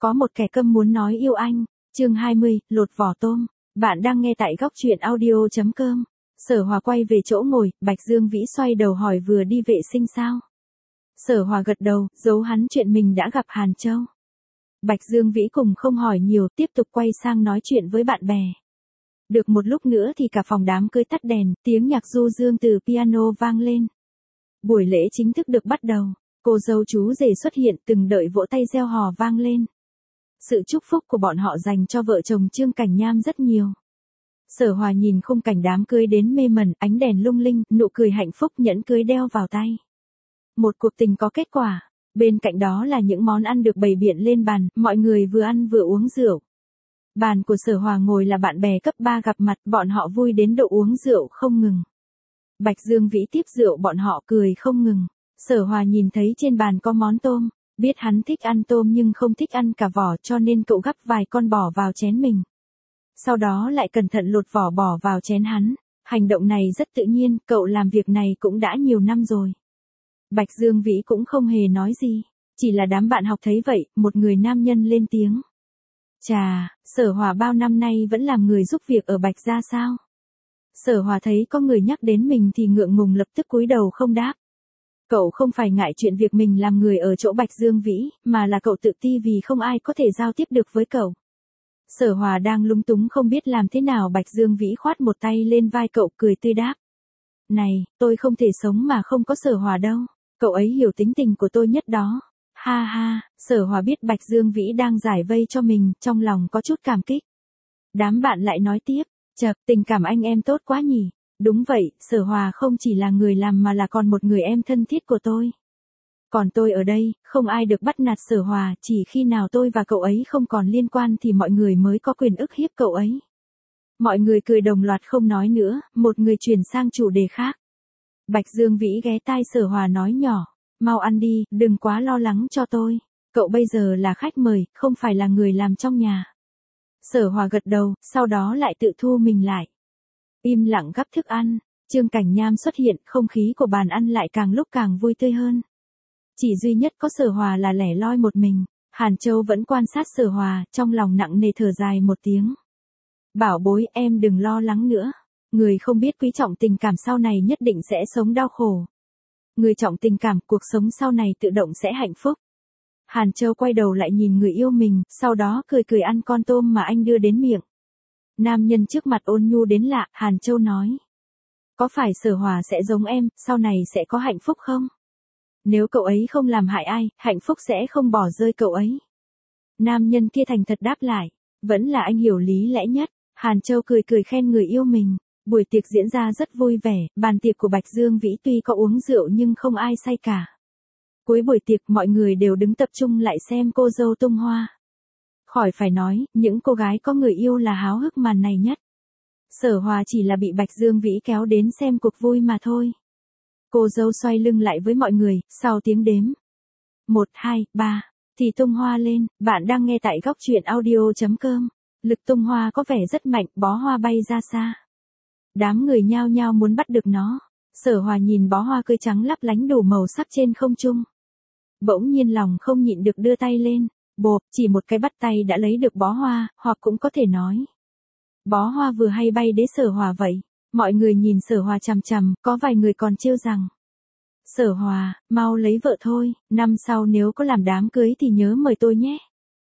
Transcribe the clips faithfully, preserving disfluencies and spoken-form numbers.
Có một kẻ câm muốn nói yêu anh. Chương hai mươi, lột vỏ tôm. Bạn đang nghe tại góc truyện audio chấm com. Sở Hòa quay về chỗ ngồi, Bạch Dương Vĩ xoay đầu hỏi vừa đi vệ sinh sao? Sở Hòa gật đầu, giấu hắn chuyện mình đã gặp Hàn Châu. Bạch Dương Vĩ cùng không hỏi nhiều, tiếp tục quay sang nói chuyện với bạn bè. Được một lúc nữa thì cả phòng đám cưới tắt đèn, tiếng nhạc du dương từ piano vang lên. Buổi lễ chính thức được bắt đầu, cô dâu chú rể xuất hiện, từng đợi vỗ tay reo hò vang lên. Sự chúc phúc của bọn họ dành cho vợ chồng Trương Cảnh Nham rất nhiều. Sở Hòa nhìn khung cảnh đám cưới đến mê mẩn, ánh đèn lung linh, nụ cười hạnh phúc, nhẫn cưới đeo vào tay. Một cuộc tình có kết quả. Bên cạnh đó là những món ăn được bày biện lên bàn, mọi người vừa ăn vừa uống rượu. Bàn của Sở Hòa ngồi là bạn bè cấp ba gặp mặt, bọn họ vui đến độ uống rượu không ngừng. Bạch Dương Vĩ tiếp rượu bọn họ cười không ngừng. Sở Hòa nhìn thấy trên bàn có món tôm, biết hắn thích ăn tôm nhưng không thích ăn cả vỏ cho nên cậu gắp vài con bỏ vào chén mình. Sau đó lại cẩn thận lột vỏ bỏ vào chén hắn. Hành động này rất tự nhiên, cậu làm việc này cũng đã nhiều năm rồi. Bạch Dương Vĩ cũng không hề nói gì, chỉ là đám bạn học thấy vậy, một người nam nhân lên tiếng. Chà, Sở Hòa bao năm nay vẫn làm người giúp việc ở Bạch gia sao? Sở Hòa thấy có người nhắc đến mình thì ngượng ngùng lập tức cúi đầu không đáp. Cậu không phải ngại chuyện việc mình làm người ở chỗ Bạch Dương Vĩ, mà là cậu tự ti vì không ai có thể giao tiếp được với cậu. Sở Hòa đang lúng túng không biết làm thế nào, Bạch Dương Vĩ khoát một tay lên vai cậu cười tươi đáp. Này, tôi không thể sống mà không có Sở Hòa đâu, cậu ấy hiểu tính tình của tôi nhất đó. Ha ha, Sở Hòa biết Bạch Dương Vĩ đang giải vây cho mình, trong lòng có chút cảm kích. Đám bạn lại nói tiếp, chậc, tình cảm anh em tốt quá nhỉ. Đúng vậy, Sở Hòa không chỉ là người làm mà là còn một người em thân thiết của tôi. Còn tôi ở đây, không ai được bắt nạt Sở Hòa, chỉ khi nào tôi và cậu ấy không còn liên quan thì mọi người mới có quyền ức hiếp cậu ấy. Mọi người cười đồng loạt không nói nữa, một người chuyển sang chủ đề khác. Bạch Dương Vĩ ghé tai Sở Hòa nói nhỏ, mau ăn đi, đừng quá lo lắng cho tôi. Cậu bây giờ là khách mời, không phải là người làm trong nhà. Sở Hòa gật đầu, sau đó lại tự thu mình lại. Im lặng gắp thức ăn, Trương Cảnh Nham xuất hiện, không khí của bàn ăn lại càng lúc càng vui tươi hơn. Chỉ duy nhất có Sở Hòa là lẻ loi một mình. Hàn Châu vẫn quan sát Sở Hòa, trong lòng nặng nề thở dài một tiếng. Bảo bối, em đừng lo lắng nữa. Người không biết quý trọng tình cảm sau này nhất định sẽ sống đau khổ. Người trọng tình cảm, cuộc sống sau này tự động sẽ hạnh phúc. Hàn Châu quay đầu lại nhìn người yêu mình, sau đó cười cười ăn con tôm mà anh đưa đến miệng. Nam nhân trước mặt ôn nhu đến lạ, Hàn Châu nói. Có phải Sở Hòa sẽ giống em, sau này sẽ có hạnh phúc không? Nếu cậu ấy không làm hại ai, hạnh phúc sẽ không bỏ rơi cậu ấy. Nam nhân kia thành thật đáp lại. Vẫn là anh hiểu lý lẽ nhất. Hàn Châu cười cười khen người yêu mình. Buổi tiệc diễn ra rất vui vẻ, bàn tiệc của Bạch Dương Vĩ tuy có uống rượu nhưng không ai say cả. Cuối buổi tiệc mọi người đều đứng tập trung lại xem cô dâu tung hoa. Khỏi phải nói, những cô gái có người yêu là háo hức màn này nhất. Sở Hòa chỉ là bị Bạch Dương Vĩ kéo đến xem cuộc vui mà thôi. Cô dâu xoay lưng lại với mọi người, sau tiếng đếm. Một, hai, ba, thì tung hoa lên, bạn đang nghe tại góc truyện audio chấm com. Lực tung hoa có vẻ rất mạnh, bó hoa bay ra xa. Đám người nhao nhao muốn bắt được nó. Sở Hòa nhìn bó hoa cưới trắng lấp lánh đủ màu sắc trên không trung. Bỗng nhiên lòng không nhịn được đưa tay lên. Bộp, chỉ một cái bắt tay đã lấy được bó hoa, hoặc cũng có thể nói. Bó hoa vừa hay bay đến Sở Hòa vậy. Mọi người nhìn Sở Hòa chằm chằm, có vài người còn trêu rằng. Sở Hòa, mau lấy vợ thôi, năm sau nếu có làm đám cưới thì nhớ mời tôi nhé.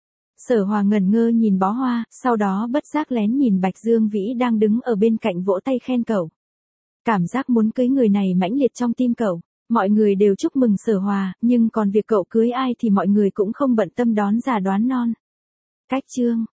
Sở Hòa ngẩn ngơ nhìn bó hoa, sau đó bất giác lén nhìn Bạch Dương Vĩ đang đứng ở bên cạnh vỗ tay khen cậu. Cảm giác muốn cưới người này mãnh liệt trong tim cậu. Mọi người đều chúc mừng Sở Hòa, nhưng còn việc cậu cưới ai thì mọi người cũng không bận tâm đón già đoán non. Cách chương